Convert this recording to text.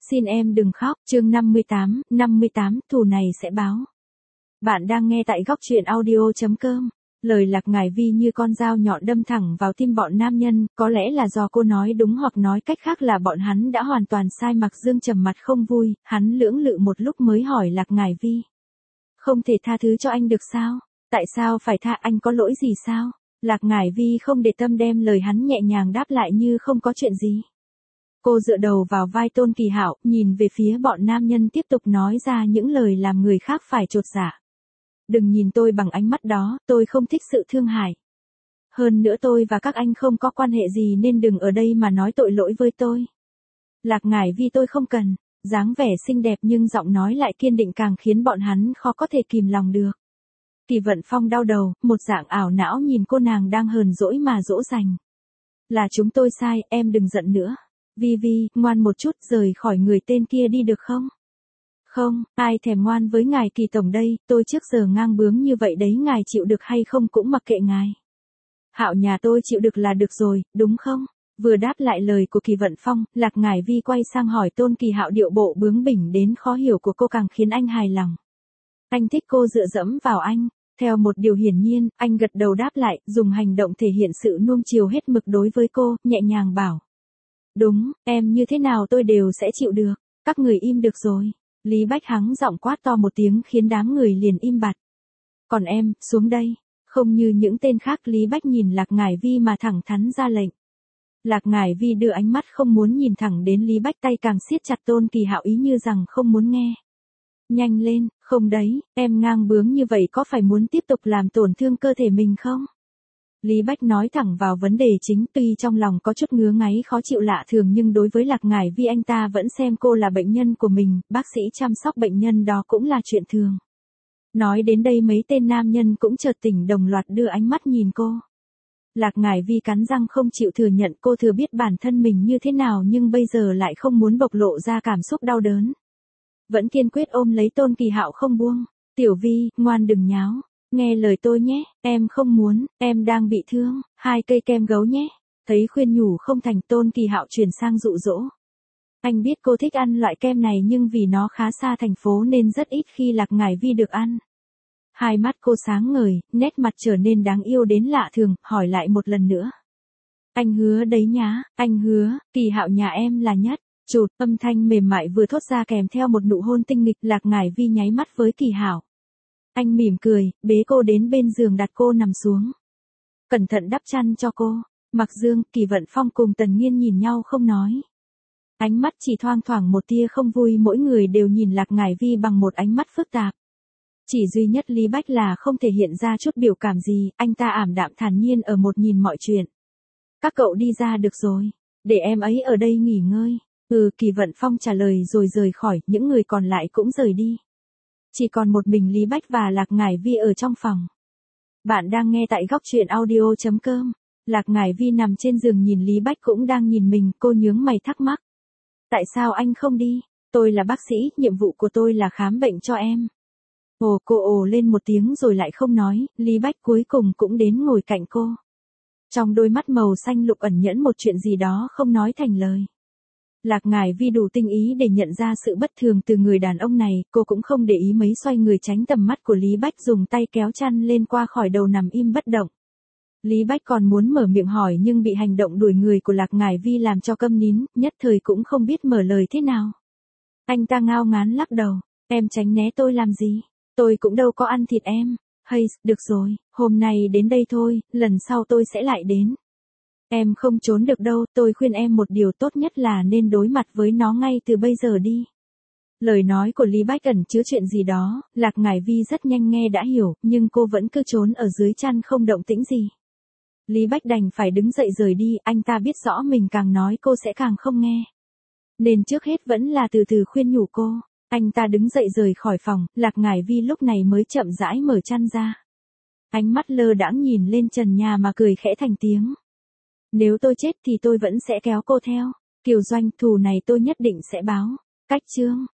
Xin em đừng khóc, chương 58, thù này sẽ báo. Bạn đang nghe tại góc truyện audio.com. Lời Lạc Ngải Vi như con dao nhọn đâm thẳng vào tim bọn nam nhân, có lẽ là do cô nói đúng hoặc nói cách khác là bọn hắn đã hoàn toàn sai. Mạc Dương trầm mặt không vui, hắn lưỡng lự một lúc mới hỏi Lạc Ngải Vi. Không thể tha thứ cho anh được sao? Tại sao phải tha, anh có lỗi gì sao? Lạc Ngải Vi không để tâm đem lời hắn nhẹ nhàng đáp lại như không có chuyện gì. Cô dựa đầu vào vai Tôn Kỳ Hạo, nhìn về phía bọn nam nhân tiếp tục nói ra những lời làm người khác phải chột dạ. Đừng nhìn tôi bằng ánh mắt đó, tôi không thích sự thương hại. Hơn nữa tôi và các anh không có quan hệ gì nên đừng ở đây mà nói tội lỗi với tôi. Lạc Ngải Vi tôi không cần, dáng vẻ xinh đẹp nhưng giọng nói lại kiên định càng khiến bọn hắn khó có thể kìm lòng được. Kỳ Vận Phong đau đầu, một dạng ảo não nhìn cô nàng đang hờn dỗi mà dỗ dành. Là chúng tôi sai, em đừng giận nữa. Vi Vi, ngoan một chút, rời khỏi người tên kia đi được không? Không, ai thèm ngoan với ngài Kỳ tổng đây, tôi trước giờ ngang bướng như vậy đấy, ngài chịu được hay không cũng mặc kệ ngài. Hạo nhà tôi chịu được là được rồi, đúng không? Vừa đáp lại lời của Kỳ Vận Phong, Lạc Ngải Vi quay sang hỏi Tôn Kỳ Hạo, điệu bộ bướng bỉnh đến khó hiểu của cô càng khiến anh hài lòng. Anh thích cô dựa dẫm vào anh. Theo một điều hiển nhiên, anh gật đầu đáp lại, dùng hành động thể hiện sự nuông chiều hết mực đối với cô, nhẹ nhàng bảo. Đúng, em như thế nào tôi đều sẽ chịu được, các người im được rồi. Lý Bách hắng giọng quát to một tiếng khiến đám người liền im bặt. Còn em, xuống đây. Không như những tên khác, Lý Bách nhìn Lạc Ngải Vi mà thẳng thắn ra lệnh. Lạc Ngải Vi đưa ánh mắt không muốn nhìn thẳng đến Lý Bách, tay càng siết chặt Tôn Kỳ Hạo ý như rằng không muốn nghe. Nhanh lên, không đấy, em ngang bướng như vậy có phải muốn tiếp tục làm tổn thương cơ thể mình không? Lý Bách nói thẳng vào vấn đề chính, tuy trong lòng có chút ngứa ngáy khó chịu lạ thường nhưng đối với Lạc Ngải Vi anh ta vẫn xem cô là bệnh nhân của mình, bác sĩ chăm sóc bệnh nhân đó cũng là chuyện thường. Nói đến đây mấy tên nam nhân cũng chợt tỉnh, đồng loạt đưa ánh mắt nhìn cô. Lạc Ngải Vi cắn răng không chịu thừa nhận cô thừa biết bản thân mình như thế nào nhưng bây giờ lại không muốn bộc lộ ra cảm xúc đau đớn. Vẫn kiên quyết ôm lấy Tôn Kỳ Hạo không buông. Tiểu Vi, ngoan đừng nháo. Nghe lời tôi nhé, em không muốn, em đang bị thương, 2 cây kem gấu nhé. Thấy khuyên nhủ không thành, Tôn Kỳ Hạo chuyển sang dụ dỗ. Anh biết cô thích ăn loại kem này nhưng vì nó khá xa thành phố nên rất ít khi Lạc Ngải Vi được ăn. Hai mắt cô sáng ngời, nét mặt trở nên đáng yêu đến lạ thường, hỏi lại một lần nữa. Anh hứa đấy nhá, anh hứa, Kỳ Hạo nhà em là nhất. Chụt, âm thanh mềm mại vừa thốt ra kèm theo một nụ hôn tinh nghịch. Lạc Ngải Vi nháy mắt với Kỳ Hạo. Anh mỉm cười, bế cô đến bên giường đặt cô nằm xuống. Cẩn thận đắp chăn cho cô. Mạc Dương, Kỳ Vận Phong cùng Tần Nghiên nhìn nhau không nói. Ánh mắt chỉ thoang thoảng một tia không vui, mỗi người đều nhìn Lạc Ngải Vi bằng một ánh mắt phức tạp. Chỉ duy nhất Lý Bách là không thể hiện ra chút biểu cảm gì, anh ta ảm đạm thản nhiên ở một nhìn mọi chuyện. Các cậu đi ra được rồi, để em ấy ở đây nghỉ ngơi. Kỳ Vận Phong trả lời rồi rời khỏi, những người còn lại cũng rời đi. Chỉ còn một mình Lý Bách và Lạc Ngải Vi ở trong phòng. Bạn đang nghe tại góc truyện audio.com. Lạc Ngải Vi nằm trên giường nhìn Lý Bách cũng đang nhìn mình, cô nhướng mày thắc mắc. Tại sao anh không đi? Tôi là bác sĩ, nhiệm vụ của tôi là khám bệnh cho em. Cô ồ lên một tiếng rồi lại không nói, Lý Bách cuối cùng cũng đến ngồi cạnh cô. Trong đôi mắt màu xanh lục ẩn nhẫn một chuyện gì đó không nói thành lời. Lạc Ngải Vi đủ tinh ý để nhận ra sự bất thường từ người đàn ông này, cô cũng không để ý mấy, xoay người tránh tầm mắt của Lý Bách, dùng tay kéo chăn lên qua khỏi đầu nằm im bất động. Lý Bách còn muốn mở miệng hỏi nhưng bị hành động đuổi người của Lạc Ngải Vi làm cho câm nín, nhất thời cũng không biết mở lời thế nào. Anh ta ngao ngán lắc đầu, em tránh né tôi làm gì? Tôi cũng đâu có ăn thịt em. Hay, được rồi, hôm nay đến đây thôi, lần sau tôi sẽ lại đến. Em không trốn được đâu, tôi khuyên em một điều tốt nhất là nên đối mặt với nó ngay từ bây giờ đi. Lời nói của Lý Bách ẩn chứa chuyện gì đó, Lạc Ngải Vi rất nhanh nghe đã hiểu, nhưng cô vẫn cứ trốn ở dưới chăn không động tĩnh gì. Lý Bách đành phải đứng dậy rời đi, anh ta biết rõ mình càng nói cô sẽ càng không nghe. Nên trước hết vẫn là từ từ khuyên nhủ cô. Anh ta đứng dậy rời khỏi phòng, Lạc Ngải Vi lúc này mới chậm rãi mở chăn ra. Ánh mắt lơ đãng nhìn lên trần nhà mà cười khẽ thành tiếng. Nếu tôi chết thì tôi vẫn sẽ kéo cô theo. Kiều Doanh, thù này tôi nhất định sẽ báo. Cách chương.